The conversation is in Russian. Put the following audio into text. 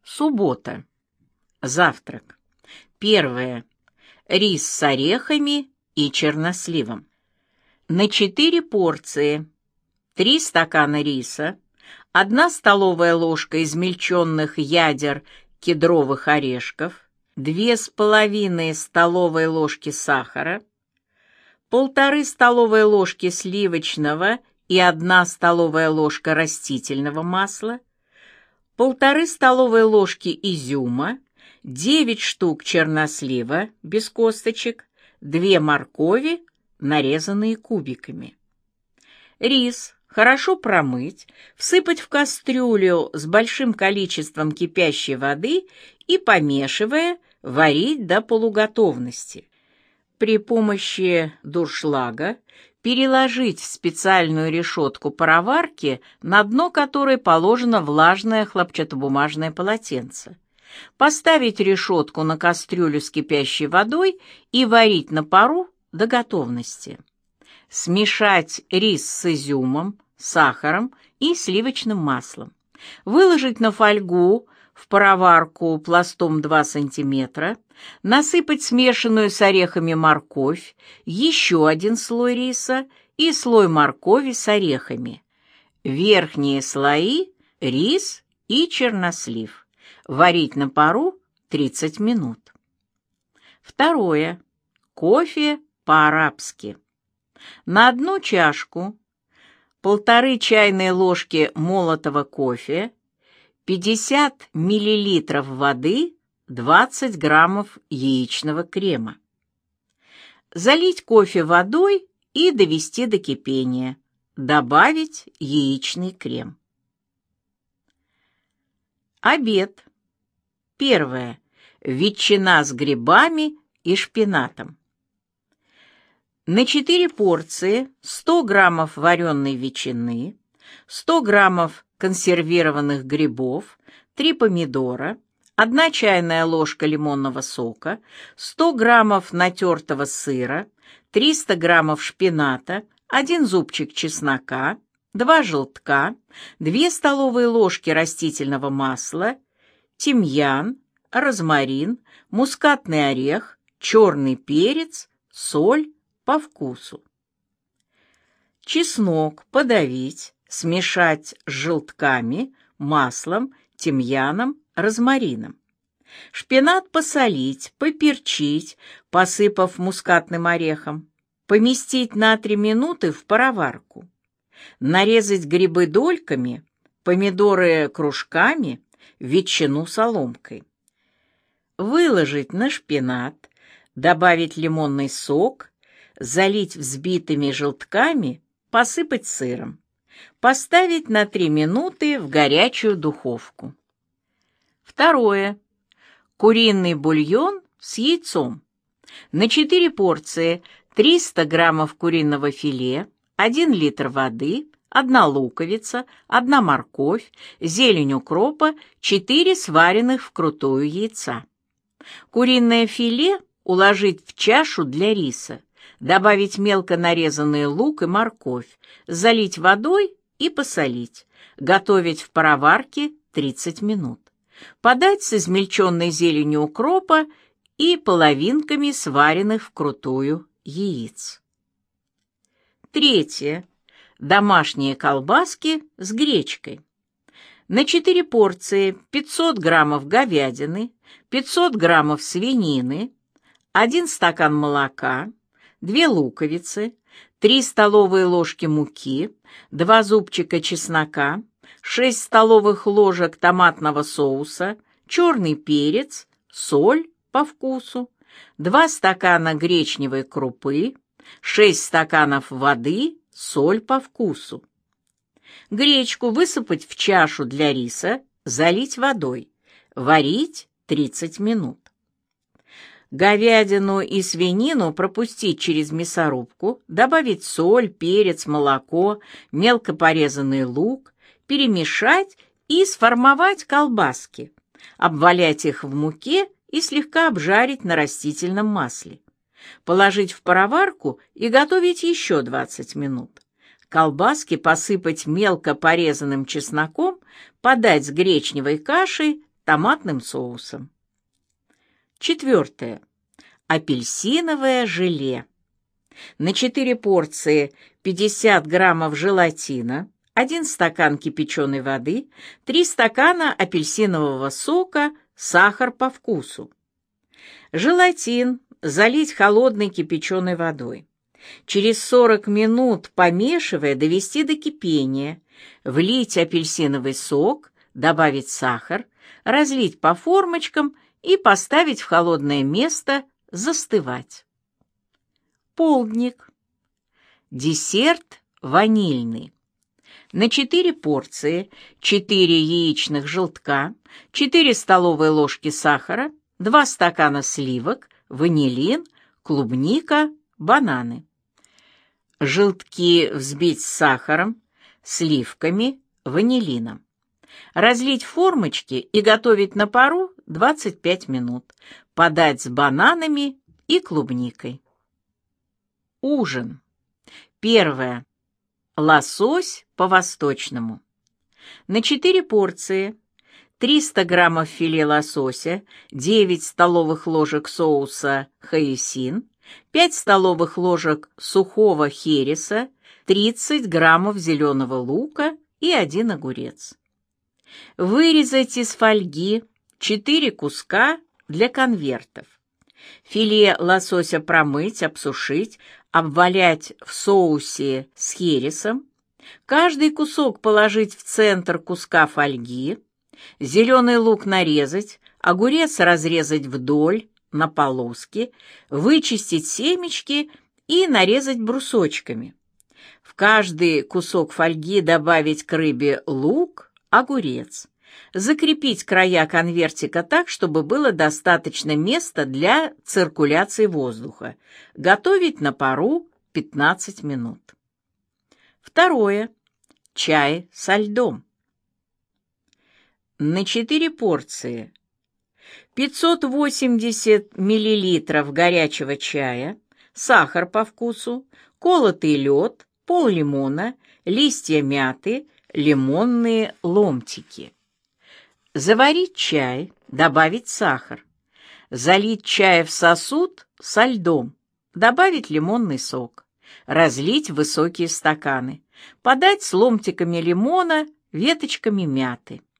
Суббота. Завтрак. Первое. Рис с орехами и черносливом. На 4 порции. 3 стакана риса, 1 столовая ложка измельченных ядер кедровых орешков, 2,5 столовые ложки сахара, 1,5 столовые ложки сливочного и 1 столовая ложка растительного масла, 1,5 столовые ложки изюма, 9 штук чернослива без косточек, 2 моркови, нарезанные кубиками. Рис хорошо промыть, всыпать в кастрюлю с большим количеством кипящей воды и, помешивая, варить до полуготовности. При помощи дуршлага переложить в специальную решетку пароварки, на дно которой положено влажное хлопчатобумажное полотенце. Поставить решетку на кастрюлю с кипящей водой и варить на пару до готовности. Смешать рис с изюмом, сахаром и сливочным маслом. Выложить на фольгу в пароварку пластом 2 см, насыпать смешанную с орехами морковь, еще 1 слой риса и слой моркови с орехами. Верхние слои – рис и чернослив. Варить на пару 30 минут. Второе. Кофе по-арабски. На 1 чашку 1,5 чайные ложки молотого кофе, 50 мл воды, 20 граммов яичного крема. Залить кофе водой и довести до кипения. Добавить яичный крем. Обед. Первое. Ветчина с грибами и шпинатом. На 4 порции 100 граммов вареной ветчины, 100 граммов консервированных грибов, 3 помидора, 1 чайная ложка лимонного сока, 100 граммов натертого сыра, 300 граммов шпината, 1 зубчик чеснока, 2 желтка, 2 столовые ложки растительного масла, тимьян, розмарин, мускатный орех, черный перец, соль по вкусу. Чеснок подавить, смешать с желтками, маслом, тимьяном, розмарином. Шпинат посолить, поперчить, посыпав мускатным орехом. Поместить на 3 минуты в пароварку. Нарезать грибы дольками, помидоры кружками, ветчину соломкой. Выложить на шпинат, добавить лимонный сок, залить взбитыми желтками, посыпать сыром. Поставить на 3 минуты в горячую духовку. Второе. Куриный бульон с яйцом. На 4 порции 300 граммов куриного филе, 1 литр воды, 1 луковица, 1 морковь, зелень укропа, 4 сваренных вкрутую яйца. Куриное филе уложить в чашу для риса, добавить мелко нарезанный лук и морковь, залить водой и посолить. Готовить в пароварке 30 минут. Подать с измельченной зеленью укропа и половинками сваренных вкрутую яиц. Третье. Домашние колбаски с гречкой. На 4 порции 500 граммов говядины, 500 граммов свинины, 1 стакан молока, 2 луковицы, 3 столовые ложки муки, 2 зубчика чеснока, 6 столовых ложек томатного соуса, черный перец, соль по вкусу, 2 стакана гречневой крупы, 6 стаканов воды, соль по вкусу. Гречку высыпать в чашу для риса, залить водой, варить 30 минут. Говядину и свинину пропустить через мясорубку, добавить соль, перец, молоко, мелко порезанный лук, перемешать и сформовать колбаски, обвалять их в муке и слегка обжарить на растительном масле. Положить в пароварку и готовить еще 20 минут. Колбаски посыпать мелко порезанным чесноком, подать с гречневой кашей, томатным соусом. 4. Апельсиновое желе. На 4 порции 50 граммов желатина, 1 стакан кипяченой воды, 3 стакана апельсинового сока, сахар по вкусу. Желатин залить холодной кипяченой водой. Через 40 минут, помешивая, довести до кипения, влить апельсиновый сок, добавить сахар, разлить по формочкам и поставить в холодное место застывать. Полдник. Десерт ванильный. На 4 порции 4 яичных желтка, 4 столовые ложки сахара, 2 стакана сливок, ванилин, клубника, бананы. Желтки взбить с сахаром, сливками, ванилином. Разлить в формочки и готовить на пару 25 минут. Подать с бананами и клубникой. Ужин. 1. Лосось по-восточному. На 4 порции 300 граммов филе лосося, 9 столовых ложек соуса хоисин, 5 столовых ложек сухого хереса, 30 граммов зеленого лука и 1 огурец. Вырезать из фольги 4 куска для конвертов. Филе лосося промыть, обсушить, обвалять в соусе с хересом. Каждый кусок положить в центр куска фольги. Зеленый лук нарезать, огурец разрезать вдоль, на полоски, вычистить семечки и нарезать брусочками. В каждый кусок фольги добавить к рыбе лук, огурец. Закрепить края конвертика так, чтобы было достаточно места для циркуляции воздуха. Готовить на пару 15 минут. 2. Чай со льдом. На 4 порции 580 мл горячего чая, сахар по вкусу, колотый лед, пол-лимона, листья мяты, лимонные ломтики. Заварить чай, добавить сахар. Залить чай в сосуд со льдом, добавить лимонный сок. Разлить в высокие стаканы. Подать с ломтиками лимона, веточками мяты.